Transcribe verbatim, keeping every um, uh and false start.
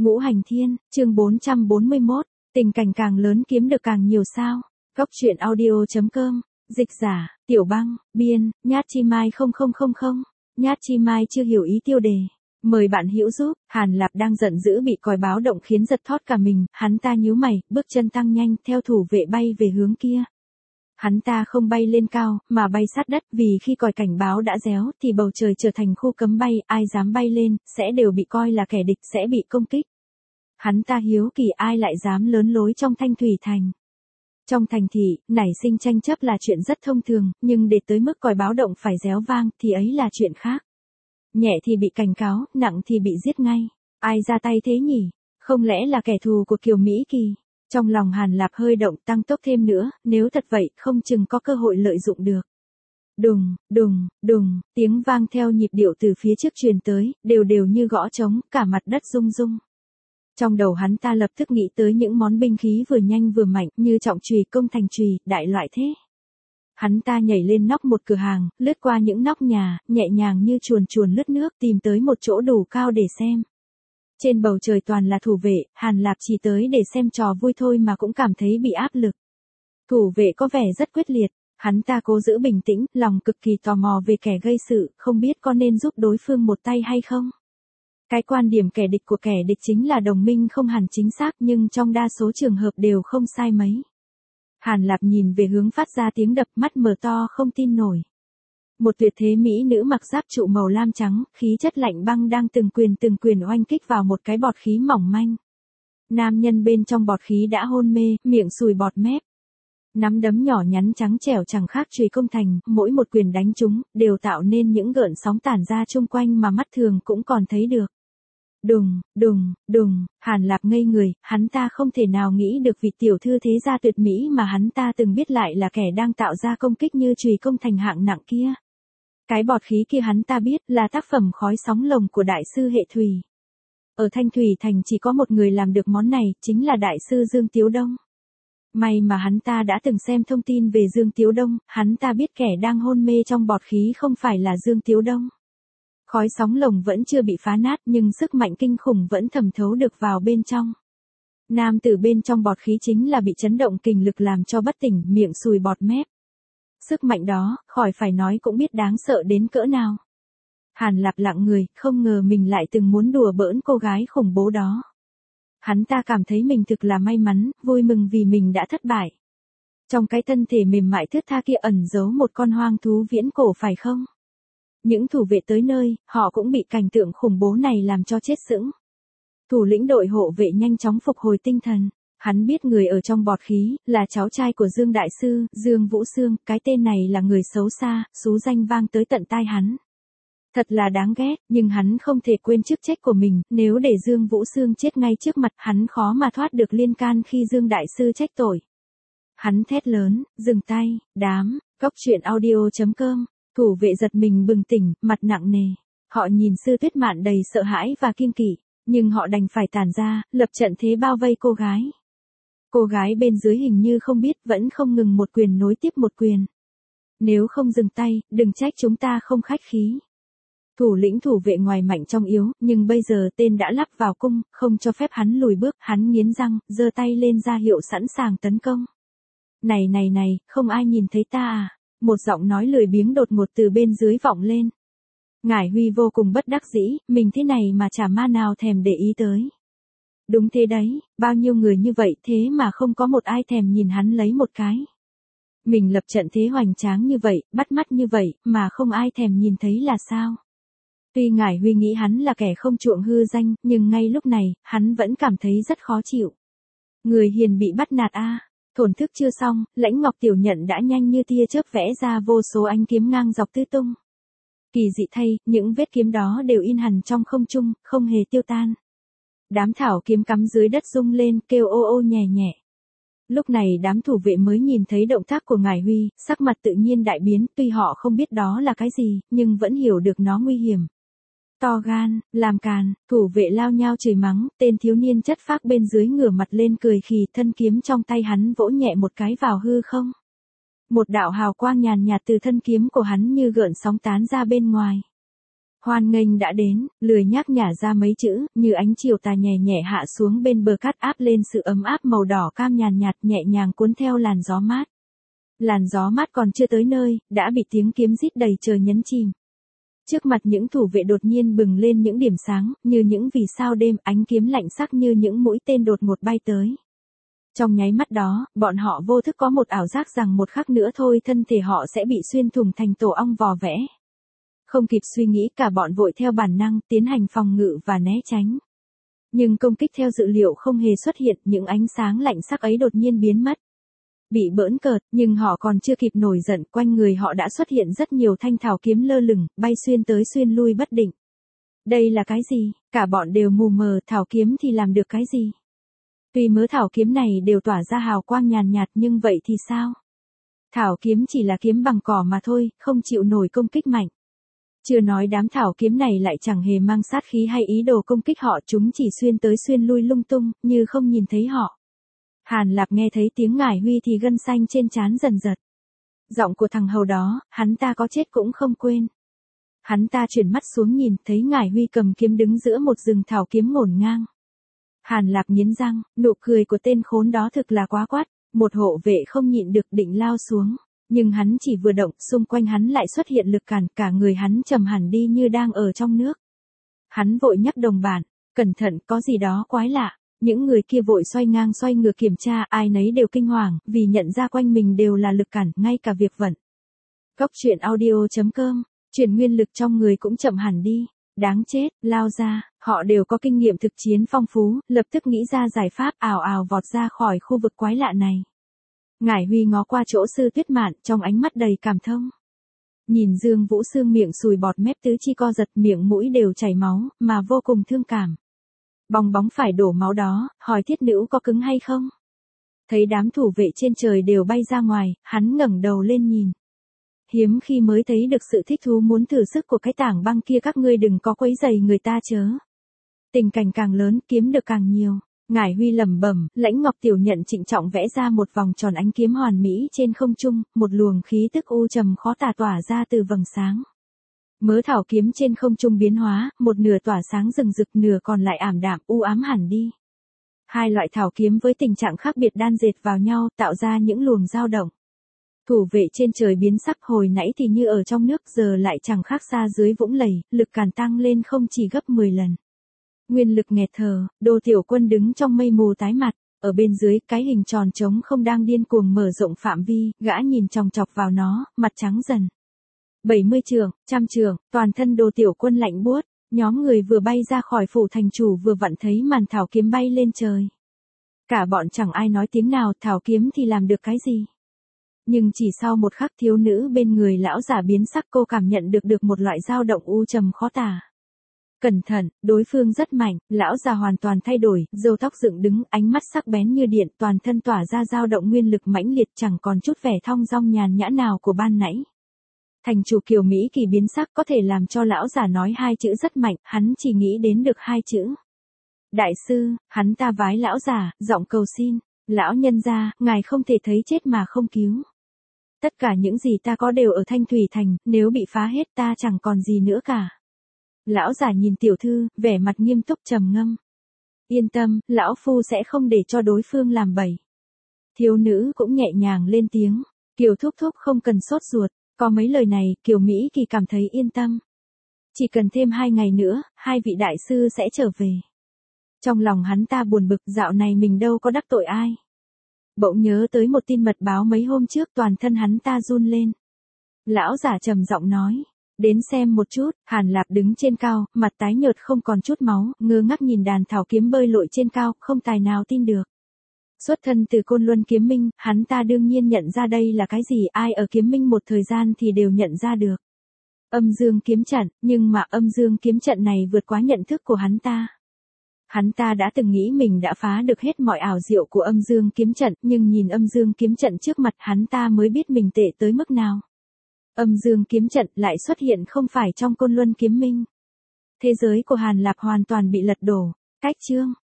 Ngũ Hành Thiên, chương bốn trăm bốn mươi mốt, tình cảnh càng lớn kiếm được càng nhiều sao. Góc truyện audio chấm com, dịch giả, Tiểu Băng, biên, Nhát Chi Mai không không không không, Nhát Chi Mai chưa hiểu ý tiêu đề. Mời bạn hữu giúp. Hàn Lạp đang giận dữ bị còi báo động khiến giật thót cả mình, hắn ta nhíu mày, bước chân tăng nhanh theo thủ vệ bay về hướng kia. Hắn ta không bay lên cao, mà bay sát đất, vì khi còi cảnh báo đã réo thì bầu trời trở thành khu cấm bay, ai dám bay lên, sẽ đều bị coi là kẻ địch, sẽ bị công kích. Hắn ta hiếu kỳ ai lại dám lớn lối trong Thanh Thủy Thành. Trong thành thị, nảy sinh tranh chấp là chuyện rất thông thường, nhưng để tới mức còi báo động phải réo vang thì ấy là chuyện khác. Nhẹ thì bị cảnh cáo, nặng thì bị giết ngay. Ai ra tay thế nhỉ? Không lẽ là kẻ thù của Kiều Mỹ Kỳ? Trong lòng Hàn Lạp hơi động, tăng tốc thêm nữa, nếu thật vậy, không chừng có cơ hội lợi dụng được. Đùng, đùng, đùng, tiếng vang theo nhịp điệu từ phía trước truyền tới, đều đều như gõ trống, cả mặt đất rung rung. Trong đầu hắn ta lập tức nghĩ tới những món binh khí vừa nhanh vừa mạnh, như trọng chùy, công thành chùy, đại loại thế. Hắn ta nhảy lên nóc một cửa hàng, lướt qua những nóc nhà, nhẹ nhàng như chuồn chuồn lướt nước, tìm tới một chỗ đủ cao để xem. Trên bầu trời toàn là thủ vệ, Hàn Lạp chỉ tới để xem trò vui thôi mà cũng cảm thấy bị áp lực. Thủ vệ có vẻ rất quyết liệt, hắn ta cố giữ bình tĩnh, lòng cực kỳ tò mò về kẻ gây sự, không biết có nên giúp đối phương một tay hay không. Cái quan điểm kẻ địch của kẻ địch chính là đồng minh không hẳn chính xác, nhưng trong đa số trường hợp đều không sai mấy. Hàn Lạp nhìn về hướng phát ra tiếng đập, mắt mở to không tin nổi. Một tuyệt thế mỹ nữ mặc giáp trụ màu lam trắng, khí chất lạnh băng đang từng quyền từng quyền oanh kích vào một cái bọt khí mỏng manh. Nam nhân bên trong bọt khí đã hôn mê, miệng sùi bọt mép. Nắm đấm nhỏ nhắn trắng trẻo chẳng khác chùy công thành, mỗi một quyền đánh trúng, đều tạo nên những gợn sóng tản ra chung quanh mà mắt thường cũng còn thấy được. Đùng, đùng, đùng, Hàn Lạp ngây người, hắn ta không thể nào nghĩ được vị tiểu thư thế gia tuyệt mỹ mà hắn ta từng biết lại là kẻ đang tạo ra công kích như chùy công thành hạng nặng kia. Cái bọt khí kia hắn ta biết là tác phẩm khói sóng lồng của đại sư hệ thủy. Ở Thanh Thủy Thành chỉ có một người làm được món này, chính là đại sư Dương Tiếu Đông. May mà hắn ta đã từng xem thông tin về Dương Tiếu Đông, hắn ta biết kẻ đang hôn mê trong bọt khí không phải là Dương Tiếu Đông. Khói sóng lồng vẫn chưa bị phá nát nhưng sức mạnh kinh khủng vẫn thẩm thấu được vào bên trong. Nam tử bên trong bọt khí chính là bị chấn động kình lực làm cho bất tỉnh, miệng sùi bọt mép. Sức mạnh đó, khỏi phải nói cũng biết đáng sợ đến cỡ nào. Hàn Lạp lặng người, không ngờ mình lại từng muốn đùa bỡn cô gái khủng bố đó. Hắn ta cảm thấy mình thực là may mắn, vui mừng vì mình đã thất bại. Trong cái thân thể mềm mại thướt tha kia ẩn giấu một con hoang thú viễn cổ phải không? Những thủ vệ tới nơi, họ cũng bị cảnh tượng khủng bố này làm cho chết sững. Thủ lĩnh đội hộ vệ nhanh chóng phục hồi tinh thần. Hắn biết người ở trong bọt khí, là cháu trai của Dương Đại Sư, Dương Vũ Sương, cái tên này là người xấu xa, xú danh vang tới tận tai hắn. Thật là đáng ghét, nhưng hắn không thể quên chức trách của mình, nếu để Dương Vũ Sương chết ngay trước mặt, hắn khó mà thoát được liên can khi Dương Đại Sư trách tội. Hắn thét lớn, dừng tay, đám, góc truyện audio chấm com, thủ vệ giật mình bừng tỉnh, mặt nặng nề. Họ nhìn Sư Tuyết Mạn đầy sợ hãi và kiêng kỵ, nhưng họ đành phải tản ra, lập trận thế bao vây cô gái. Cô gái bên dưới hình như không biết, vẫn không ngừng một quyền nối tiếp một quyền. Nếu không dừng tay, đừng trách chúng ta không khách khí. Thủ lĩnh thủ vệ ngoài mạnh trong yếu, nhưng bây giờ tên đã lắp vào cung, không cho phép hắn lùi bước, hắn nghiến răng, giơ tay lên ra hiệu sẵn sàng tấn công. Này này này, không ai nhìn thấy ta à? Một giọng nói lười biếng đột ngột từ bên dưới vọng lên. Ngải Huy vô cùng bất đắc dĩ, mình thế này mà chả ma nào thèm để ý tới. Đúng thế đấy, bao nhiêu người như vậy thế mà không có một ai thèm nhìn hắn lấy một cái. Mình lập trận thế hoành tráng như vậy, bắt mắt như vậy, mà không ai thèm nhìn thấy là sao? Tuy Ngải Huy nghĩ hắn là kẻ không chuộng hư danh, nhưng ngay lúc này, hắn vẫn cảm thấy rất khó chịu. Người hiền bị bắt nạt a. À. Thổn thức chưa xong, Lãnh Ngọc Tiểu Nhận đã nhanh như tia chớp vẽ ra vô số ánh kiếm ngang dọc tứ tung. Kỳ dị thay, những vết kiếm đó đều in hẳn trong không trung, không hề tiêu tan. Đám thảo kiếm cắm dưới đất rung lên, kêu ô ô nhẹ nhẹ. Lúc này đám thủ vệ mới nhìn thấy động tác của Ngải Huy, sắc mặt tự nhiên đại biến, tuy họ không biết đó là cái gì, nhưng vẫn hiểu được nó nguy hiểm. To gan, làm càn, thủ vệ lao nhao chửi mắng, tên thiếu niên chất phác bên dưới ngửa mặt lên cười khì, thân kiếm trong tay hắn vỗ nhẹ một cái vào hư không. Một đạo hào quang nhàn nhạt từ thân kiếm của hắn như gợn sóng tán ra bên ngoài. Hoan nghênh đã đến, lười nhác nhả ra mấy chữ, như ánh chiều tà nhẹ nhẹ hạ xuống bên bờ cát áp lên sự ấm áp màu đỏ cam nhàn nhạt nhẹ nhàng cuốn theo làn gió mát. Làn gió mát còn chưa tới nơi, đã bị tiếng kiếm rít đầy trời nhấn chìm. Trước mặt những thủ vệ đột nhiên bừng lên những điểm sáng, như những vì sao đêm, ánh kiếm lạnh sắc như những mũi tên đột ngột bay tới. Trong nháy mắt đó, bọn họ vô thức có một ảo giác rằng một khắc nữa thôi thân thể họ sẽ bị xuyên thủng thành tổ ong vò vẽ. Không kịp suy nghĩ, cả bọn vội theo bản năng tiến hành phòng ngự và né tránh. Nhưng công kích theo dự liệu không hề xuất hiện, những ánh sáng lạnh sắc ấy đột nhiên biến mất. Bị bỡn cợt, nhưng họ còn chưa kịp nổi giận, quanh người họ đã xuất hiện rất nhiều thanh thảo kiếm lơ lửng, bay xuyên tới xuyên lui bất định. Đây là cái gì? Cả bọn đều mù mờ, thảo kiếm thì làm được cái gì? Tuy mớ thảo kiếm này đều tỏa ra hào quang nhàn nhạt nhưng vậy thì sao? Thảo kiếm chỉ là kiếm bằng cỏ mà thôi, không chịu nổi công kích mạnh. Chưa nói đám thảo kiếm này lại chẳng hề mang sát khí hay ý đồ công kích họ, chúng chỉ xuyên tới xuyên lui lung tung, như không nhìn thấy họ. Hàn Lạp nghe thấy tiếng Ngải Huy thì gân xanh trên trán dần giật. Giọng của thằng hầu đó, hắn ta có chết cũng không quên. Hắn ta chuyển mắt xuống nhìn, thấy Ngải Huy cầm kiếm đứng giữa một rừng thảo kiếm ngổn ngang. Hàn Lạp nghiến răng, nụ cười của tên khốn đó thực là quá quát, một hộ vệ không nhịn được định lao xuống. Nhưng hắn chỉ vừa động, xung quanh hắn lại xuất hiện lực cản, cả người hắn trầm hẳn đi như đang ở trong nước. Hắn vội nhắc đồng bạn, cẩn thận, có gì đó quái lạ. Những người kia vội xoay ngang xoay ngược kiểm tra, ai nấy đều kinh hoàng, vì nhận ra quanh mình đều là lực cản, ngay cả việc vận. Góc truyện audio chấm com, chuyển nguyên lực trong người cũng chậm hẳn đi. Đáng chết, lao ra, họ đều có kinh nghiệm thực chiến phong phú, lập tức nghĩ ra giải pháp, ào ào vọt ra khỏi khu vực quái lạ này. Ngải Huy ngó qua chỗ Sư Tuyết Mạn, trong ánh mắt đầy cảm thông. Nhìn Dương Vũ Sương miệng sùi bọt mép tứ chi co giật, miệng mũi đều chảy máu, mà vô cùng thương cảm. Bong bóng phải đổ máu đó, hỏi thiết nữ có cứng hay không? Thấy đám thủ vệ trên trời đều bay ra ngoài, hắn ngẩng đầu lên nhìn. Hiếm khi mới thấy được sự thích thú muốn thử sức của cái tảng băng kia, các ngươi đừng có quấy rầy người ta chớ. Tình cảnh càng lớn, kiếm được càng nhiều. Ngải Huy lẩm bẩm, Lãnh Ngọc Tiểu Nhận trịnh trọng vẽ ra một vòng tròn ánh kiếm hoàn mỹ trên không trung, một luồng khí tức u trầm khó tả tỏa ra từ vầng sáng. Mớ thảo kiếm trên không trung biến hóa, một nửa tỏa sáng rừng rực, nửa còn lại ảm đạm, u ám hẳn đi. Hai loại thảo kiếm với tình trạng khác biệt đan dệt vào nhau, tạo ra những luồng dao động. Thủ vệ trên trời biến sắc, hồi nãy thì như ở trong nước, giờ lại chẳng khác xa dưới vũng lầy, lực càn tăng lên không chỉ gấp mười lần. Nguyên lực nghẹt thở, Đô Tiểu Quân đứng trong mây mù tái mặt, ở bên dưới cái hình tròn trống không đang điên cuồng mở rộng phạm vi, gã nhìn chòng chọc vào nó, mặt trắng dần. bảy mươi trượng, trăm trượng, toàn thân Đô Tiểu Quân lạnh buốt, nhóm người vừa bay ra khỏi phủ thành chủ vừa vặn thấy màn thảo kiếm bay lên trời. Cả bọn chẳng ai nói tiếng nào, thảo kiếm thì làm được cái gì. Nhưng chỉ sau một khắc, thiếu nữ bên người lão giả biến sắc, cô cảm nhận được được một loại dao động u trầm khó tả. Cẩn thận, đối phương rất mạnh, lão già hoàn toàn thay đổi, râu tóc dựng đứng, ánh mắt sắc bén như điện, toàn thân tỏa ra dao động nguyên lực mãnh liệt, chẳng còn chút vẻ thong dong nhàn nhã nào của ban nãy. Thành chủ Kiều Mỹ Kỳ biến sắc, có thể làm cho lão già nói hai chữ rất mạnh, hắn chỉ nghĩ đến được hai chữ. Đại sư, hắn ta vái lão già, giọng cầu xin, lão nhân gia, ngài không thể thấy chết mà không cứu. Tất cả những gì ta có đều ở Thanh Thủy Thành, nếu bị phá hết ta chẳng còn gì nữa cả. Lão giả nhìn tiểu thư, vẻ mặt nghiêm túc trầm ngâm. Yên tâm, lão phu sẽ không để cho đối phương làm bậy. Thiếu nữ cũng nhẹ nhàng lên tiếng, Kiều thúc thúc không cần sốt ruột, có mấy lời này, Kiều Mỹ Kỳ cảm thấy yên tâm. Chỉ cần thêm hai ngày nữa, hai vị đại sư sẽ trở về. Trong lòng hắn ta buồn bực, dạo này mình đâu có đắc tội ai. Bỗng nhớ tới một tin mật báo mấy hôm trước, toàn thân hắn ta run lên. Lão giả trầm giọng nói, đến xem một chút. Hàn Lạp đứng trên cao, mặt tái nhợt không còn chút máu, ngơ ngác nhìn đàn thảo kiếm bơi lội trên cao, không tài nào tin được. Xuất thân từ Côn Luân Kiếm Minh, hắn ta đương nhiên nhận ra đây là cái gì, ai ở Kiếm Minh một thời gian thì đều nhận ra được. Âm dương kiếm trận, nhưng mà âm dương kiếm trận này vượt quá nhận thức của hắn ta. Hắn ta đã từng nghĩ mình đã phá được hết mọi ảo diệu của âm dương kiếm trận, nhưng nhìn âm dương kiếm trận trước mặt hắn ta mới biết mình tệ tới mức nào. Âm dương kiếm trận lại xuất hiện không phải trong Côn Luân Kiếm Minh. Thế giới của Hàn Lạp hoàn toàn bị lật đổ. Cách chương